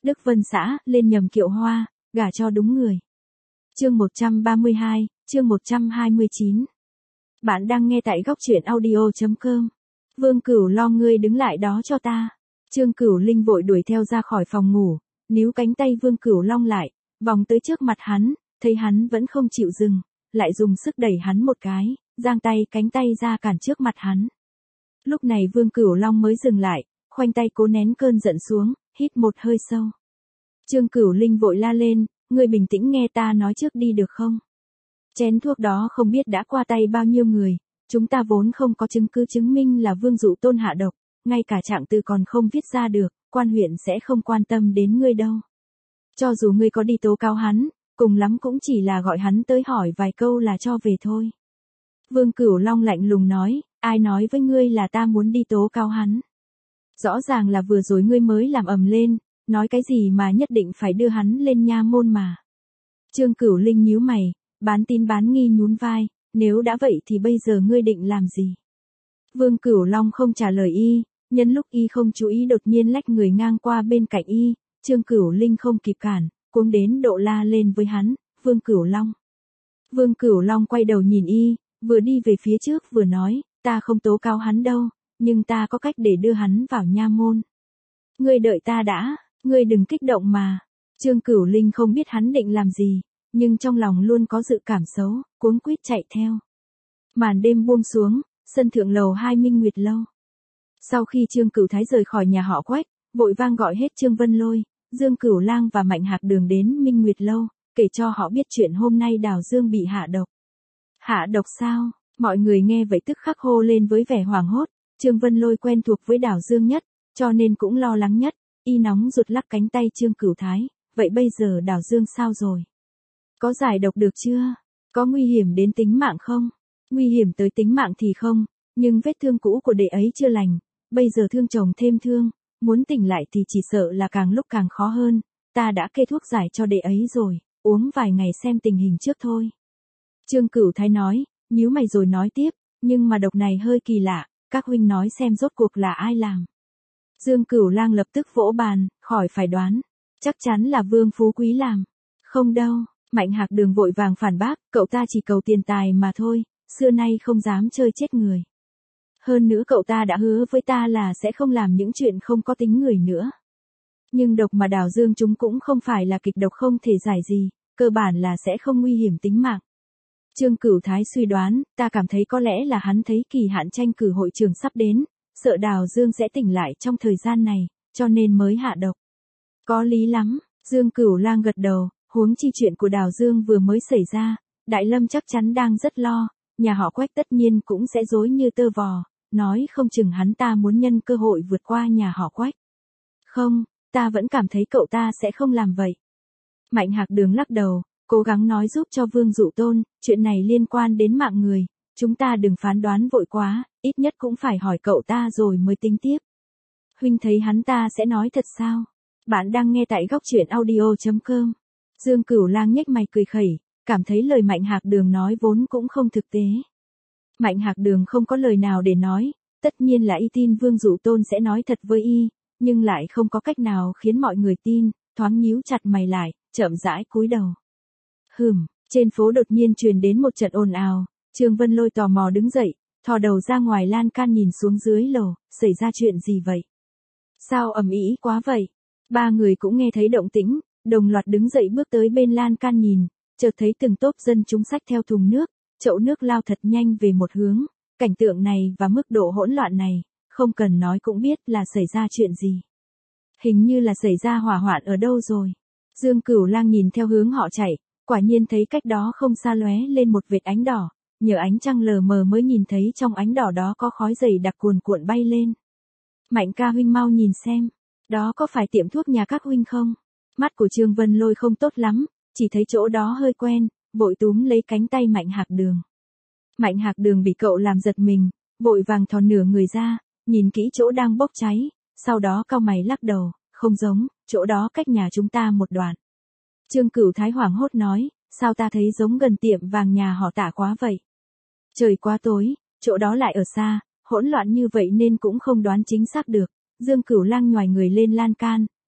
Đức Vân xã, lên nhầm kiệu hoa, gả cho đúng người. Chương 132, chương 129. Bạn đang nghe tại góc truyện audio.com. Vương Cửu Long, ngươi đứng lại đó cho ta. Trương Cửu Linh vội đuổi theo ra khỏi phòng ngủ, níu cánh tay Vương Cửu Long lại, vòng tới trước mặt hắn, thấy hắn vẫn không chịu dừng, lại dùng sức đẩy hắn một cái, giang tay cánh tay ra cản trước mặt hắn. Lúc này Vương Cửu Long mới dừng lại, khoanh tay cố nén cơn giận xuống, hít một hơi sâu. Trương Cửu Linh vội la lên, ngươi bình tĩnh nghe ta nói trước đi được không? Chén thuốc đó không biết đã qua tay bao nhiêu người, chúng ta vốn không có chứng cứ chứng minh là Vương Dụ Tôn hạ độc, ngay cả trạng từ còn không viết ra được, quan huyện sẽ không quan tâm đến ngươi đâu. Cho dù ngươi có đi tố cáo hắn, cùng lắm cũng chỉ là gọi hắn tới hỏi vài câu là cho về thôi. Vương Cửu Long lạnh lùng nói, ai nói với ngươi là ta muốn đi tố cáo hắn? Rõ ràng là vừa rồi ngươi mới làm ầm lên, nói cái gì mà nhất định phải đưa hắn lên nha môn mà. Trương Cửu Linh nhíu mày, bán tín bán nghi nhún vai, nếu đã vậy thì bây giờ ngươi định làm gì? Vương Cửu Long không trả lời y, nhân lúc y không chú ý đột nhiên lách người ngang qua bên cạnh y, Trương Cửu Linh không kịp cản, cuống đến độ la lên với hắn, Vương Cửu Long. Vương Cửu Long quay đầu nhìn y, vừa đi về phía trước vừa nói, ta không tố cáo hắn đâu, nhưng ta có cách để đưa hắn vào nha môn. Ngươi đợi ta đã, ngươi đừng kích động mà. Trương Cửu Linh không biết hắn định làm gì, nhưng trong lòng luôn có dự cảm xấu, cuống quýt chạy theo. Màn đêm buông xuống, sân thượng lầu 2 Minh Nguyệt Lâu. Sau khi Trương Cửu Thái rời khỏi nhà họ Quách, vội vang gọi hết Trương Vân Lôi, Dương Cửu Lang và Mạnh Hạc Đường đến Minh Nguyệt Lâu, kể cho họ biết chuyện hôm nay Đào Dương bị hạ độc. Hạ độc sao? Mọi người nghe vậy tức khắc hô lên với vẻ hoảng hốt. Trương Vân Lôi quen thuộc với Đào Dương nhất, cho nên cũng lo lắng nhất, y nóng ruột lắc cánh tay Trương Cửu Thái, vậy bây giờ Đào Dương sao rồi? Có giải độc được chưa? Có nguy hiểm đến tính mạng không? Nguy hiểm tới tính mạng thì không, nhưng vết thương cũ của đệ ấy chưa lành, bây giờ thương chồng thêm thương, muốn tỉnh lại thì chỉ sợ là càng lúc càng khó hơn, ta đã kê thuốc giải cho đệ ấy rồi, uống vài ngày xem tình hình trước thôi. Trương Cửu Thái nói, nhíu mày rồi nói tiếp, nhưng mà độc này hơi kỳ lạ, các huynh nói xem rốt cuộc là ai làm. Dương Cửu Lang lập tức vỗ bàn, khỏi phải đoán, chắc chắn là Vương Phú Quý làm. Không đâu, Mạnh Hạc Đường vội vàng phản bác, cậu ta chỉ cầu tiền tài mà thôi, xưa nay không dám chơi chết người. Hơn nữa cậu ta đã hứa với ta là sẽ không làm những chuyện không có tính người nữa. Nhưng độc mà Đào Dương chúng cũng không phải là kịch độc không thể giải gì, cơ bản là sẽ không nguy hiểm tính mạng. Trương Cửu Thái suy đoán, ta cảm thấy có lẽ là hắn thấy kỳ hạn tranh cử hội trường sắp đến, sợ Đào Dương sẽ tỉnh lại trong thời gian này, cho nên mới hạ độc. Có lý lắm, Dương Cửu Lang gật đầu, huống chi chuyện của Đào Dương vừa mới xảy ra, Đại Lâm chắc chắn đang rất lo, nhà họ Quách tất nhiên cũng sẽ rối như tơ vò, nói không chừng hắn ta muốn nhân cơ hội vượt qua nhà họ Quách. Không, ta vẫn cảm thấy cậu ta sẽ không làm vậy. Mạnh Hạc Đường lắc đầu, cố gắng nói giúp cho Vương Dụ Tôn, chuyện này liên quan đến mạng người, chúng ta đừng phán đoán vội quá, ít nhất cũng phải hỏi cậu ta rồi mới tính tiếp. Huynh thấy hắn ta sẽ nói thật sao? Bạn đang nghe tại góc truyện audio.com. Dương Cửu Lang nhếch mày cười khẩy, cảm thấy lời Mạnh Hạc Đường nói vốn cũng không thực tế. Mạnh Hạc Đường không có lời nào để nói, tất nhiên là y tin Vương Dụ Tôn sẽ nói thật với y, nhưng lại không có cách nào khiến mọi người tin, thoáng nhíu chặt mày lại, chậm rãi cúi đầu. Trên phố đột nhiên truyền đến một trận ồn ào, Trương Vân Lôi tò mò đứng dậy, thò đầu ra ngoài lan can nhìn xuống dưới lầu, xảy ra chuyện gì vậy? Sao ầm ĩ quá vậy? Ba người cũng nghe thấy động tĩnh, đồng loạt đứng dậy bước tới bên lan can nhìn, chợt thấy từng tốp dân chúng xách theo thùng nước, chậu nước lao thật nhanh về một hướng, cảnh tượng này và mức độ hỗn loạn này, không cần nói cũng biết là xảy ra chuyện gì. Hình như là xảy ra hỏa hoạn ở đâu rồi. Dương Cửu Lang nhìn theo hướng họ chạy, quả nhiên thấy cách đó không xa lóe lên một vệt ánh đỏ, nhờ ánh trăng lờ mờ mới nhìn thấy trong ánh đỏ đó có khói dày đặc cuồn cuộn bay lên. Mạnh ca huynh mau nhìn xem, đó có phải tiệm thuốc nhà các huynh không? Mắt của Trương Vân Lôi không tốt lắm, chỉ thấy chỗ đó hơi quen, vội túm lấy cánh tay Mạnh Hạc Đường. Mạnh Hạc Đường bị cậu làm giật mình, vội vàng thò nửa người ra, nhìn kỹ chỗ đang bốc cháy, sau đó cau mày lắc đầu, không giống, chỗ đó cách nhà chúng ta một đoạn. Trương Cửu Thái hoảng hốt nói, sao ta thấy giống gần tiệm vàng nhà họ Tạ quá vậy? Trời quá tối, chỗ đó lại ở xa, hỗn loạn như vậy nên cũng không đoán chính xác được. Dương Cửu Lang nhoài người lên lan can,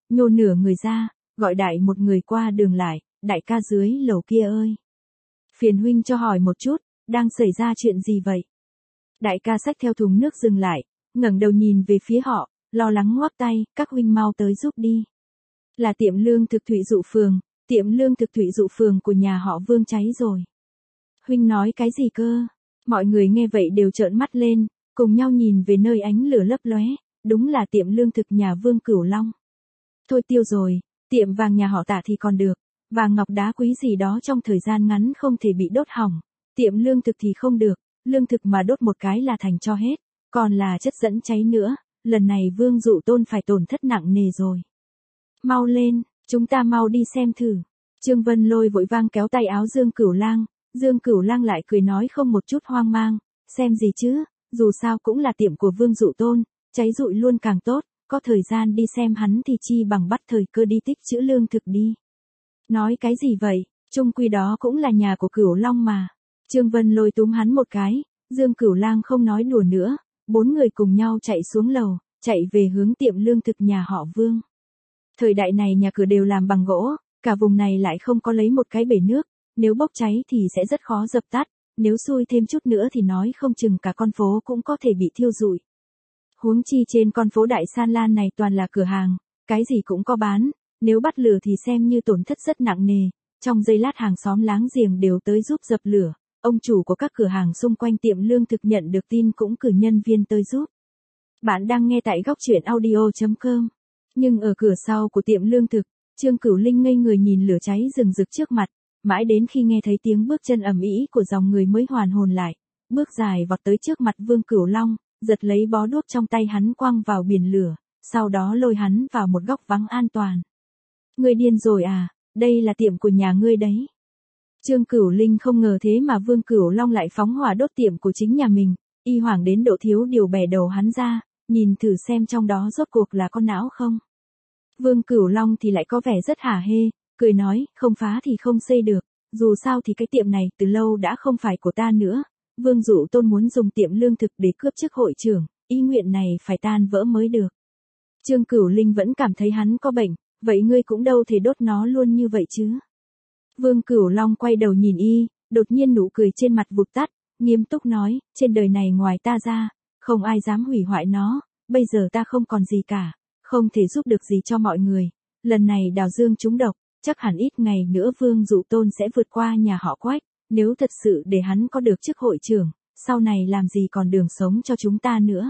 nhô nửa người ra, gọi đại một người qua đường lại, đại ca dưới lầu kia ơi. Phiền huynh cho hỏi một chút, đang xảy ra chuyện gì vậy? Đại ca xách theo thùng nước dừng lại, ngẩng đầu nhìn về phía họ, lo lắng ngoắc tay, các huynh mau tới giúp đi. Là tiệm lương thực Thụy Dụ Phường, tiệm lương thực Thụy Dụ Phường của nhà họ Vương cháy rồi. Huynh nói cái gì cơ? Mọi người nghe vậy đều trợn mắt lên, cùng nhau nhìn về nơi ánh lửa lấp lóe, đúng là tiệm lương thực nhà Vương Cửu Long. Thôi tiêu rồi, tiệm vàng nhà họ Tạ thì còn được, vàng ngọc đá quý gì đó trong thời gian ngắn không thể bị đốt hỏng, tiệm lương thực thì không được, lương thực mà đốt một cái là thành cho hết, còn là chất dẫn cháy nữa, lần này Vương Dụ Tôn phải tổn thất nặng nề rồi. Mau lên, chúng ta mau đi xem thử. Trương Vân Lôi vội vang kéo tay áo Dương Cửu Lang, Dương Cửu Lang lại cười nói không một chút hoang mang, xem gì chứ, dù sao cũng là tiệm của Vương Dụ Tôn, cháy rụi luôn càng tốt, có thời gian đi xem hắn thì chi bằng bắt thời cơ đi tích trữ lương thực đi. Nói cái gì vậy, chung quy đó cũng là nhà của Cửu Long mà. Trương Vân Lôi túm hắn một cái, Dương Cửu Lang không nói đùa nữa, 4 người cùng nhau chạy xuống lầu, chạy về hướng tiệm lương thực nhà họ Vương. Thời đại này nhà cửa đều làm bằng gỗ, cả vùng này lại không có lấy một cái bể nước, nếu bốc cháy thì sẽ rất khó dập tắt, nếu xui thêm chút nữa thì nói không chừng cả con phố cũng có thể bị thiêu rụi. Huống chi trên con phố Đại San Lan này toàn là cửa hàng, cái gì cũng có bán, nếu bắt lửa thì xem như tổn thất rất nặng nề, trong giây lát hàng xóm láng giềng đều tới giúp dập lửa, ông chủ của các cửa hàng xung quanh tiệm lương thực nhận được tin cũng cử nhân viên tới giúp. Bạn đang nghe tại góc truyện audio.com. Nhưng ở cửa sau của tiệm lương thực, Trương Cửu Linh ngây người nhìn lửa cháy rừng rực trước mặt, mãi đến khi nghe thấy tiếng bước chân ầm ĩ của dòng người mới hoàn hồn lại, bước dài vọt tới trước mặt Vương Cửu Long, giật lấy bó đuốc trong tay hắn quăng vào biển lửa, sau đó lôi hắn vào một góc vắng an toàn. Ngươi điên rồi à, đây là tiệm của nhà ngươi đấy. Trương Cửu Linh không ngờ thế mà Vương Cửu Long lại phóng hỏa đốt tiệm của chính nhà mình, y hoảng đến độ thiếu điều bẻ đầu hắn ra, nhìn thử xem trong đó rốt cuộc là con não không. Vương Cửu Long thì lại có vẻ rất hả hê, cười nói, không phá thì không xây được, dù sao thì cái tiệm này từ lâu đã không phải của ta nữa. Vương Dụ Tôn muốn dùng tiệm lương thực để cướp chức hội trưởng, ý nguyện này phải tan vỡ mới được. Trương Cửu Linh vẫn cảm thấy hắn có bệnh, vậy ngươi cũng đâu thể đốt nó luôn như vậy chứ. Vương Cửu Long quay đầu nhìn y, đột nhiên nụ cười trên mặt vụt tắt, nghiêm túc nói, trên đời này ngoài ta ra, không ai dám hủy hoại nó, bây giờ ta không còn gì cả, không thể giúp được gì cho mọi người. Lần này Đào Dương trúng độc, chắc hẳn ít ngày nữa Vương Dụ Tôn sẽ vượt qua nhà họ Quách, nếu thật sự để hắn có được chức hội trưởng, sau này làm gì còn đường sống cho chúng ta nữa.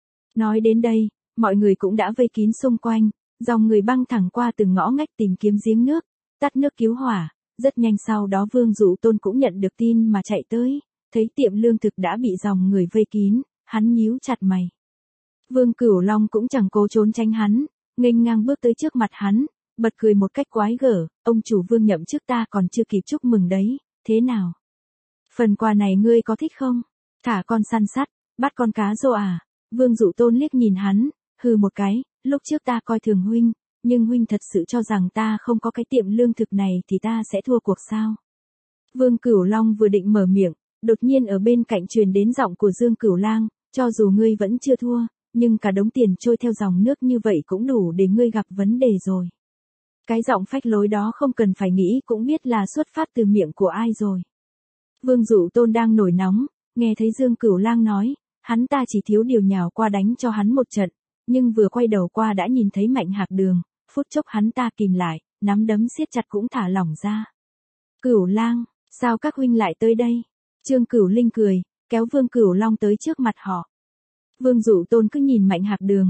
Nói đến đây, mọi người cũng đã vây kín xung quanh, dòng người băng thẳng qua từng ngõ ngách tìm kiếm giếng nước, tắt nước cứu hỏa, rất nhanh sau đó Vương Dụ Tôn cũng nhận được tin mà chạy tới, thấy tiệm lương thực đã bị dòng người vây kín, hắn nhíu chặt mày. Vương Cửu Long cũng chẳng cố trốn tránh hắn, nghênh ngang bước tới trước mặt hắn, bật cười một cách quái gở, ông chủ Vương nhậm chức ta còn chưa kịp chúc mừng đấy, thế nào? Phần quà này ngươi có thích không? Thả con săn sắt, bắt con cá rô à? Vương Dụ Tôn liếc nhìn hắn, hừ một cái, lúc trước ta coi thường huynh, nhưng huynh thật sự cho rằng ta không có cái tiệm lương thực này thì ta sẽ thua cuộc sao? Vương Cửu Long vừa định mở miệng, đột nhiên ở bên cạnh truyền đến giọng của Dương Cửu Lang, cho dù ngươi vẫn chưa thua, nhưng cả đống tiền trôi theo dòng nước như vậy cũng đủ để ngươi gặp vấn đề rồi. Cái giọng phách lối đó không cần phải nghĩ cũng biết là xuất phát từ miệng của ai rồi. Vương Dụ Tôn đang nổi nóng, nghe thấy Dương Cửu Lang nói, hắn ta chỉ thiếu điều nhào qua đánh cho hắn một trận, nhưng vừa quay đầu qua đã nhìn thấy Mạnh Hạc Đường, phút chốc hắn ta kìm lại, nắm đấm siết chặt cũng thả lỏng ra. Cửu Lang, sao các huynh lại tới đây? Trương Cửu Linh cười, kéo Vương Cửu Long tới trước mặt họ. Vương Dụ Tôn cứ nhìn Mạnh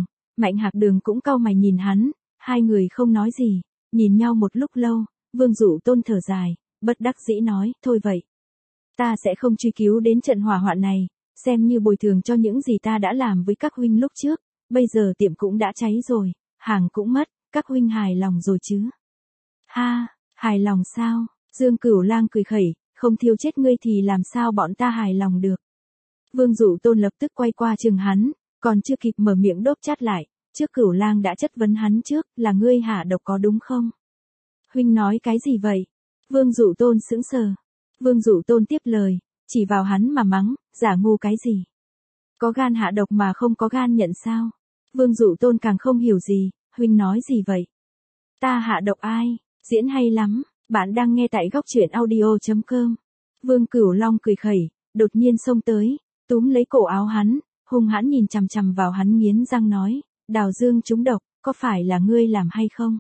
Hạc Đường cũng cau mày nhìn hắn, hai người không nói gì, nhìn nhau một lúc lâu, Vương Dụ Tôn thở dài, bất đắc dĩ nói, thôi vậy. Ta sẽ không truy cứu đến trận hỏa hoạn này, xem như bồi thường cho những gì ta đã làm với các huynh lúc trước, bây giờ tiệm cũng đã cháy rồi, hàng cũng mất, các huynh hài lòng rồi chứ? Ha, hài lòng sao? Dương Cửu Lang cười khẩy, không thiêu chết ngươi thì làm sao bọn ta hài lòng được. Vương Dụ Tôn lập tức quay qua chừng hắn, còn chưa kịp mở miệng đốp chát lại, trước Cửu Lang đã chất vấn hắn trước, là ngươi hạ độc có đúng không? Huynh nói cái gì vậy? Vương Dụ Tôn sững sờ. Vương Dụ Tôn tiếp lời, chỉ vào hắn mà mắng, giả ngu cái gì? Có gan hạ độc mà không có gan nhận sao? Vương Dụ Tôn càng không hiểu gì, huynh nói gì vậy? Ta hạ độc ai? Diễn hay lắm, bạn đang nghe tại góc truyện audio.com. Vương Cửu Long cười khẩy, đột nhiên xông tới, túm lấy cổ áo hắn, hung hãn nhìn chằm chằm vào hắn nghiến răng nói, Đào Dương trúng độc, có phải là ngươi làm hay không?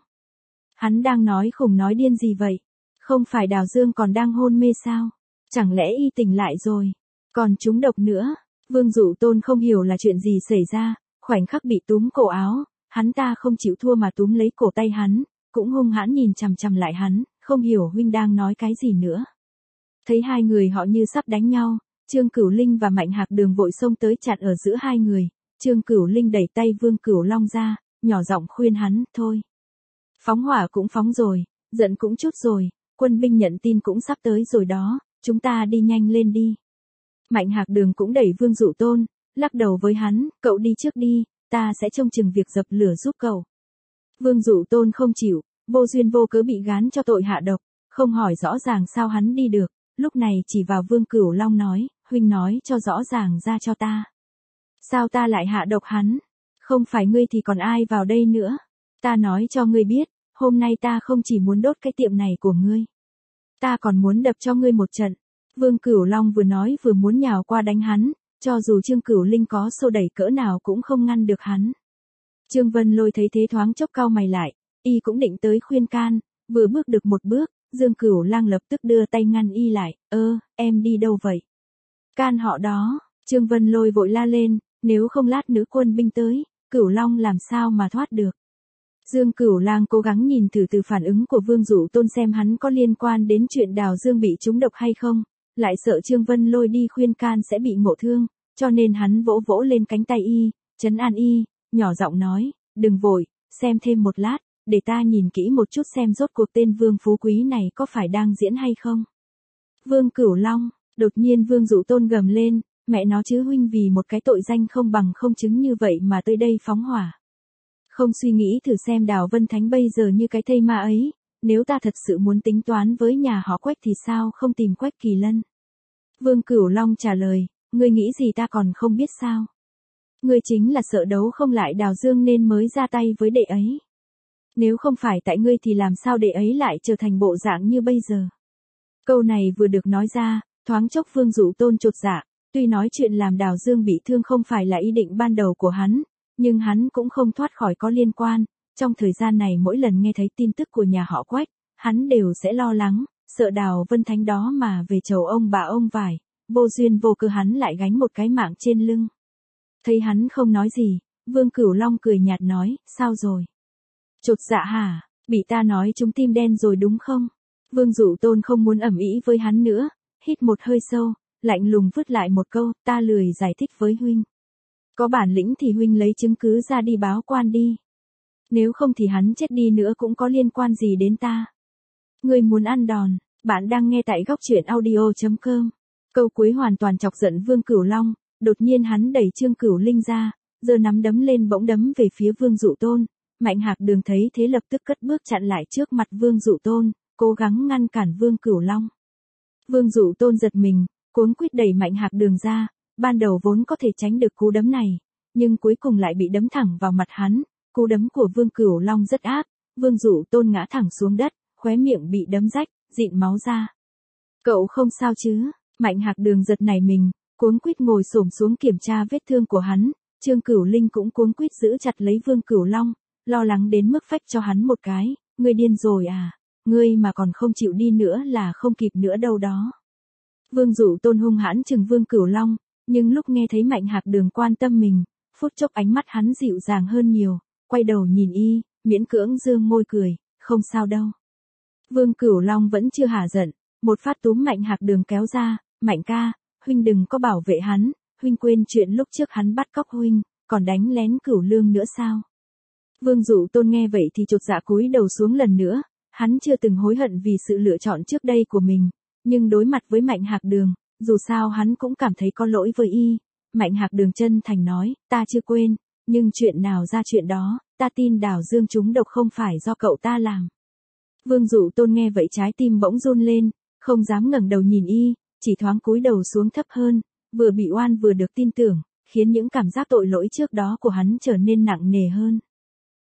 Hắn đang nói khủng nói điên gì vậy? Không phải Đào Dương còn đang hôn mê sao? Chẳng lẽ y tỉnh lại rồi? Còn trúng độc nữa? Vương Dụ Tôn không hiểu là chuyện gì xảy ra, khoảnh khắc bị túm cổ áo, hắn ta không chịu thua mà túm lấy cổ tay hắn, cũng hung hãn nhìn chằm chằm lại hắn, không hiểu huynh đang nói cái gì nữa. Thấy hai người họ như sắp đánh nhau, Trương Cửu Linh và Mạnh Hạc Đường vội xông tới chặn ở giữa hai người, Trương Cửu Linh đẩy tay Vương Cửu Long ra, nhỏ giọng khuyên hắn, thôi. Phóng hỏa cũng phóng rồi, giận cũng chút rồi, quân binh nhận tin cũng sắp tới rồi đó, chúng ta đi nhanh lên đi. Mạnh Hạc Đường cũng đẩy Vương Dụ Tôn, lắc đầu với hắn, cậu đi trước đi, ta sẽ trông chừng việc dập lửa giúp cậu. Vương Dụ Tôn không chịu, vô duyên vô cớ bị gán cho tội hạ độc, không hỏi rõ ràng sao hắn đi được, lúc này chỉ vào Vương Cửu Long nói, huynh nói cho rõ ràng ra cho ta. Sao ta lại hạ độc hắn? Không phải ngươi thì còn ai vào đây nữa? Ta nói cho ngươi biết, hôm nay ta không chỉ muốn đốt cái tiệm này của ngươi. Ta còn muốn đập cho ngươi một trận. Vương Cửu Long vừa nói vừa muốn nhào qua đánh hắn, cho dù Trương Cửu Linh có xô đẩy cỡ nào cũng không ngăn được hắn. Trương Vân Lôi thấy thế thoáng chốc cau mày lại, y cũng định tới khuyên can, vừa bước được một bước, Dương Cửu Lang lập tức đưa tay ngăn y lại, em đi đâu vậy? Can họ đó, Trương Vân Lôi vội la lên, nếu không lát nữa quân binh tới, Cửu Long làm sao mà thoát được. Dương Cửu Lang cố gắng nhìn thử từ phản ứng của Vương Dụ Tôn xem hắn có liên quan đến chuyện Đào Dương bị trúng độc hay không, lại sợ Trương Vân Lôi đi khuyên can sẽ bị ngộ thương, cho nên hắn vỗ vỗ lên cánh tay y, trấn an y, nhỏ giọng nói, đừng vội, xem thêm một lát, để ta nhìn kỹ một chút xem rốt cuộc tên Vương Phú Quý này có phải đang diễn hay không. Vương Cửu Long, đột nhiên Vương Dụ Tôn gầm lên, mẹ nó chứ huynh vì một cái tội danh không bằng không chứng như vậy mà tới đây phóng hỏa. Không suy nghĩ thử xem Đào Vân Thánh bây giờ như cái thây ma ấy, nếu ta thật sự muốn tính toán với nhà họ Quách thì sao không tìm Quách Kỳ Lân. Vương Cửu Long trả lời, ngươi nghĩ gì ta còn không biết sao. Ngươi chính là sợ đấu không lại Đào Dương nên mới ra tay với đệ ấy. Nếu không phải tại ngươi thì làm sao đệ ấy lại trở thành bộ dạng như bây giờ. Câu này vừa được nói ra, thoáng chốc Vương Dụ Tôn chột dạ, tuy nói chuyện làm Đào Dương bị thương không phải là ý định ban đầu của hắn, nhưng hắn cũng không thoát khỏi có liên quan, trong thời gian này mỗi lần nghe thấy tin tức của nhà họ Quách, hắn đều sẽ lo lắng, sợ Đào Vân Thánh đó mà về chầu ông bà ông vải, vô duyên vô cớ hắn lại gánh một cái mạng trên lưng. Thấy hắn không nói gì, Vương Cửu Long cười nhạt nói, sao rồi? Chột dạ hả, bị ta nói trúng tim đen rồi đúng không? Vương Dụ Tôn không muốn ẩm ĩ với hắn nữa, hít một hơi sâu, lạnh lùng vứt lại một câu, ta lười giải thích với huynh. Có bản lĩnh thì huynh lấy chứng cứ ra đi báo quan đi. Nếu không thì hắn chết đi nữa cũng có liên quan gì đến ta. Ngươi muốn ăn đòn, bạn đang nghe tại góc truyện audio.com. Câu cuối hoàn toàn chọc giận Vương Cửu Long, đột nhiên hắn đẩy Trương Cửu Linh ra, giơ nắm đấm lên bỗng đấm về phía Vương Dụ Tôn. Mạnh Hạc Đường thấy thế lập tức cất bước chặn lại trước mặt Vương Dụ Tôn, cố gắng ngăn cản Vương Cửu Long. Vương Dụ Tôn giật mình, cuống quýt đẩy Mạnh Hạc Đường ra, ban đầu vốn có thể tránh được cú đấm này, nhưng cuối cùng lại bị đấm thẳng vào mặt hắn, cú đấm của Vương Cửu Long rất ác, Vương Dụ Tôn ngã thẳng xuống đất, khóe miệng bị đấm rách, dịn máu ra. Cậu không sao chứ? Mạnh Hạc Đường giật nảy mình, cuống quýt ngồi xổm xuống kiểm tra vết thương của hắn, Trương Cửu Linh cũng cuống quýt giữ chặt lấy Vương Cửu Long, lo lắng đến mức phách cho hắn một cái, ngươi điên rồi à, ngươi mà còn không chịu đi nữa là không kịp nữa đâu đó. Vương Dụ Tôn hung hãn chừng Vương Cửu Long, nhưng lúc nghe thấy Mạnh Hạc Đường quan tâm mình, phút chốc ánh mắt hắn dịu dàng hơn nhiều, quay đầu nhìn y, miễn cưỡng dương môi cười, không sao đâu. Vương Cửu Long vẫn chưa hả giận, một phát túm Mạnh Hạc Đường kéo ra, Mạnh ca, huynh đừng có bảo vệ hắn, huynh quên chuyện lúc trước hắn bắt cóc huynh, còn đánh lén Cửu Lương nữa sao? Vương Dụ Tôn nghe vậy thì chột dạ cúi đầu xuống lần nữa, hắn chưa từng hối hận vì sự lựa chọn trước đây của mình, nhưng đối mặt với Mạnh Hạc Đường, dù sao hắn cũng cảm thấy có lỗi với y. Mạnh Hạc Đường chân thành nói, ta chưa quên, nhưng chuyện nào ra chuyện đó, ta tin Đào Dương trúng độc không phải do cậu ta làm. Vương Dụ Tôn nghe vậy trái tim bỗng run lên, không dám ngẩng đầu nhìn y, chỉ thoáng cúi đầu xuống thấp hơn, vừa bị oan vừa được tin tưởng, khiến những cảm giác tội lỗi trước đó của hắn trở nên nặng nề hơn.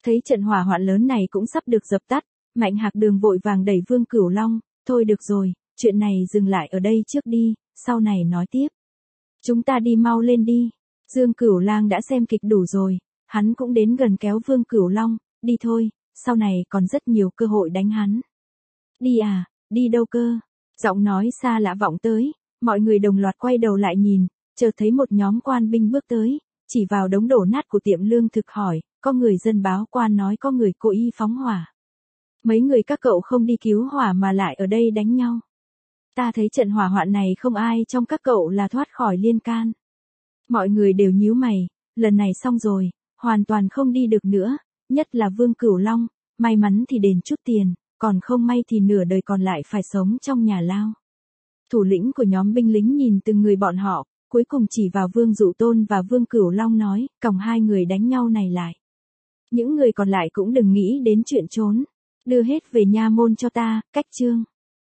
Thấy trận hỏa hoạn lớn này cũng sắp được dập tắt, Mạnh Hạc Đường vội vàng đẩy Vương Cửu Long, thôi được rồi, chuyện này dừng lại ở đây trước đi, sau này nói tiếp. Chúng ta đi mau lên đi. Dương Cửu Lang đã xem kịch đủ rồi, hắn cũng đến gần kéo Vương Cửu Long, đi thôi, sau này còn rất nhiều cơ hội đánh hắn. Đi à, đi đâu cơ? Giọng nói xa lạ vọng tới, mọi người đồng loạt quay đầu lại nhìn, chợt thấy một nhóm quan binh bước tới, chỉ vào đống đổ nát của tiệm lương thực hỏi, có người dân báo quan nói có người cố ý phóng hỏa. Mấy người các cậu không đi cứu hỏa mà lại ở đây đánh nhau. Ta thấy trận hỏa hoạn này không ai trong các cậu là thoát khỏi liên can. Mọi người đều nhíu mày, lần này xong rồi, hoàn toàn không đi được nữa, nhất là Vương Cửu Long, may mắn thì đền chút tiền, còn không may thì nửa đời còn lại phải sống trong nhà lao. Thủ lĩnh của nhóm binh lính nhìn từng người bọn họ, cuối cùng chỉ vào Vương Dụ Tôn và Vương Cửu Long nói, còng hai người đánh nhau này lại. Những người còn lại cũng đừng nghĩ đến chuyện trốn, đưa hết về nha môn cho ta, cách chương.